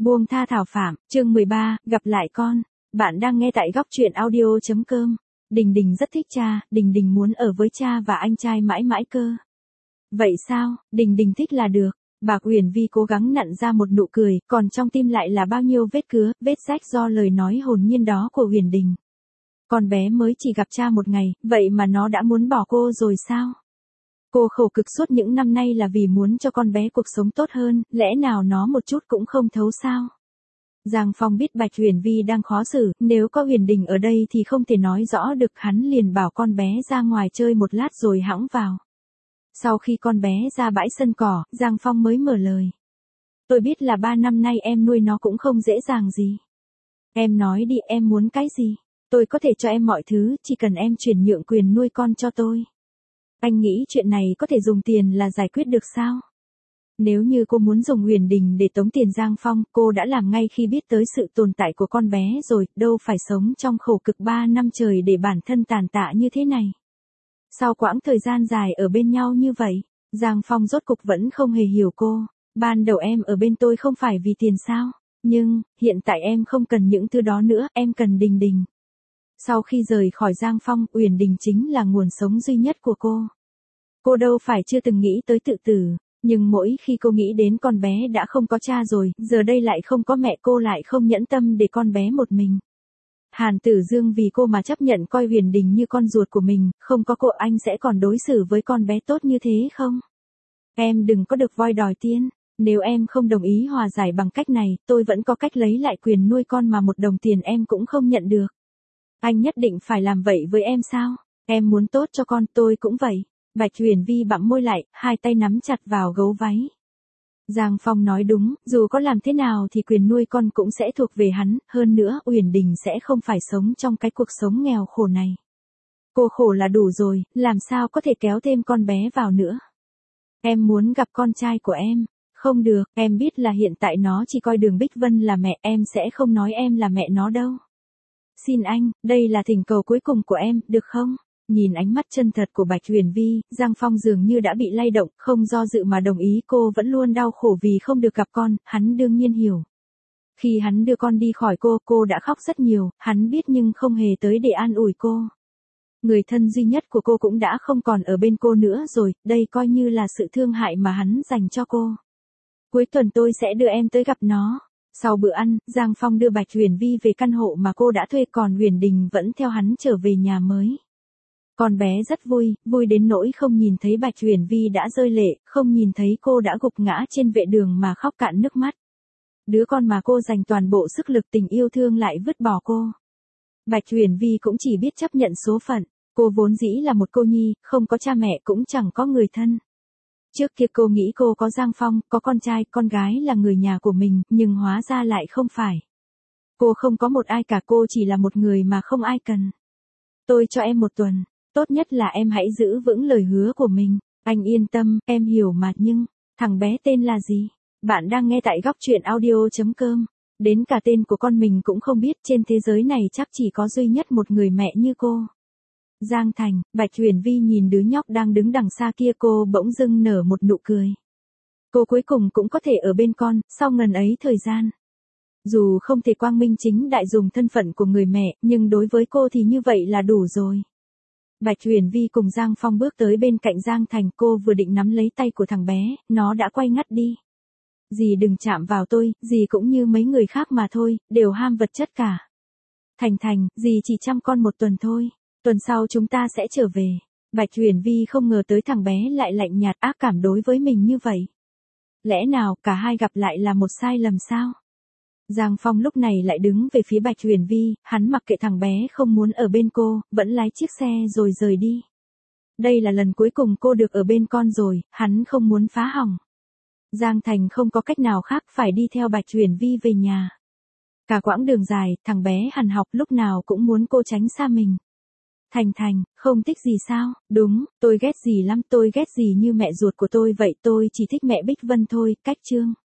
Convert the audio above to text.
Buông tha Thảo Phạm, chương 13, gặp lại con. Bạn đang nghe tại góc truyện audio.com. Đình Đình rất thích cha, Đình Đình muốn ở với cha và anh trai mãi mãi cơ. Vậy sao, Đình Đình thích là được. Bà Uyển Vi cố gắng nặn ra một nụ cười, còn trong tim lại là bao nhiêu vết cứa, vết rách do lời nói hồn nhiên đó của Huyền Đình. Con bé mới chỉ gặp cha một ngày, vậy mà nó đã muốn bỏ cô rồi sao? Cô khổ cực suốt những năm nay là vì muốn cho con bé cuộc sống tốt hơn, lẽ nào nó một chút cũng không thấu sao? Giang Phong biết Bạch Uyển Vi đang khó xử, nếu có Huyền Đình ở đây thì không thể nói rõ được, hắn liền bảo con bé ra ngoài chơi một lát rồi hẵng vào. Sau khi con bé ra bãi sân cỏ, Giang Phong mới mở lời. Tôi biết là 3 năm nay em nuôi nó cũng không dễ dàng gì. Em nói đi, em muốn cái gì? Tôi có thể cho em mọi thứ, chỉ cần em chuyển nhượng quyền nuôi con cho tôi. Anh nghĩ chuyện này có thể dùng tiền là giải quyết được sao? Nếu như cô muốn dùng Huyền Đình để tống tiền Giang Phong, cô đã làm ngay khi biết tới sự tồn tại của con bé rồi, đâu phải sống trong khổ cực 3 năm trời để bản thân tàn tạ như thế này. Sau quãng thời gian dài ở bên nhau như vậy, Giang Phong rốt cục vẫn không hề hiểu cô. Ban đầu em ở bên tôi không phải vì tiền sao? Nhưng, hiện tại em không cần những thứ đó nữa, em cần Đình Đình. Sau khi rời khỏi Giang Phong, Uyển Đình chính là nguồn sống duy nhất của cô. Cô đâu phải chưa từng nghĩ tới tự tử, nhưng mỗi khi cô nghĩ đến con bé đã không có cha rồi, giờ đây lại không có mẹ, cô lại không nhẫn tâm để con bé một mình. Hàn Tử Dương vì cô mà chấp nhận coi Huyền Đình như con ruột của mình, không có cô anh sẽ còn đối xử với con bé tốt như thế không? Em đừng có được voi đòi tiên, nếu em không đồng ý hòa giải bằng cách này, tôi vẫn có cách lấy lại quyền nuôi con mà một đồng tiền em cũng không nhận được. Anh nhất định phải làm vậy với em sao? Em muốn tốt cho con, tôi cũng vậy. Bạch Uyển Vi bặm môi lại, hai tay nắm chặt vào gấu váy. Giang Phong nói đúng, dù có làm thế nào thì quyền nuôi con cũng sẽ thuộc về hắn, hơn nữa Uyển Đình sẽ không phải sống trong cái cuộc sống nghèo khổ này. Cô khổ là đủ rồi, làm sao có thể kéo thêm con bé vào nữa. Em muốn gặp con trai của em. Không được, em biết là hiện tại nó chỉ coi Đường Bích Vân là mẹ, em sẽ không nói em là mẹ nó đâu. Xin anh, đây là thỉnh cầu cuối cùng của em, được không? Nhìn ánh mắt chân thật của Bạch Uyển Vi, Giang Phong dường như đã bị lay động, không do dự mà đồng ý. Cô vẫn luôn đau khổ vì không được gặp con, hắn đương nhiên hiểu. Khi hắn đưa con đi khỏi cô đã khóc rất nhiều, hắn biết nhưng không hề tới để an ủi cô. Người thân duy nhất của cô cũng đã không còn ở bên cô nữa rồi, đây coi như là sự thương hại mà hắn dành cho cô. Cuối tuần tôi sẽ đưa em tới gặp nó. Sau bữa ăn, Giang Phong đưa Bạch Uyển Vi về căn hộ mà cô đã thuê, còn Huyền Đình vẫn theo hắn trở về nhà mới. Con bé rất vui, vui đến nỗi không nhìn thấy Bạch Uyển Vi đã rơi lệ, không nhìn thấy cô đã gục ngã trên vệ đường mà khóc cạn nước mắt. Đứa con mà cô dành toàn bộ sức lực tình yêu thương lại vứt bỏ cô. Bạch Uyển Vi cũng chỉ biết chấp nhận số phận, cô vốn dĩ là một cô nhi, không có cha mẹ cũng chẳng có người thân. Trước kia cô nghĩ cô có Giang Phong, có con trai, con gái là người nhà của mình, nhưng hóa ra lại không phải. Cô không có một ai cả, cô chỉ là một người mà không ai cần. Tôi cho em 1 tuần, tốt nhất là em hãy giữ vững lời hứa của mình. Anh yên tâm, em hiểu mà, nhưng, thằng bé tên là gì? Bạn đang nghe tại góc truyện audio.com. Đến cả tên của con mình cũng không biết, trên thế giới này chắc chỉ có duy nhất một người mẹ như cô. Giang Thành, Bạch Uyển Vi nhìn đứa nhóc đang đứng đằng xa kia, cô bỗng dưng nở một nụ cười. Cô cuối cùng cũng có thể ở bên con, sau ngần ấy thời gian. Dù không thể quang minh chính đại dùng thân phận của người mẹ, nhưng đối với cô thì như vậy là đủ rồi. Bạch Uyển Vi cùng Giang Phong bước tới bên cạnh Giang Thành, cô vừa định nắm lấy tay của thằng bé, nó đã quay ngắt đi. Dì đừng chạm vào tôi, dì cũng như mấy người khác mà thôi, đều ham vật chất cả. Thành, dì chỉ chăm con 1 tuần thôi, tuần sau chúng ta sẽ trở về. Bạch Uyển Vi không ngờ tới thằng bé lại lạnh nhạt ác cảm đối với mình như vậy. Lẽ nào cả hai gặp lại là một sai lầm sao? Giang Phong lúc này lại đứng về phía Bạch Uyển Vi, hắn mặc kệ thằng bé không muốn ở bên cô, vẫn lái chiếc xe rồi rời đi. Đây là lần cuối cùng cô được ở bên con rồi, hắn không muốn phá hỏng. Giang Thành không có cách nào khác phải đi theo Bạch Uyển Vi về nhà. Cả quãng đường dài, thằng bé Hàn Học lúc nào cũng muốn cô tránh xa mình. Thành, không thích gì sao? Đúng, tôi ghét gì lắm, tôi ghét gì như mẹ ruột của tôi vậy, tôi chỉ thích mẹ Bích Vân thôi, cách chương.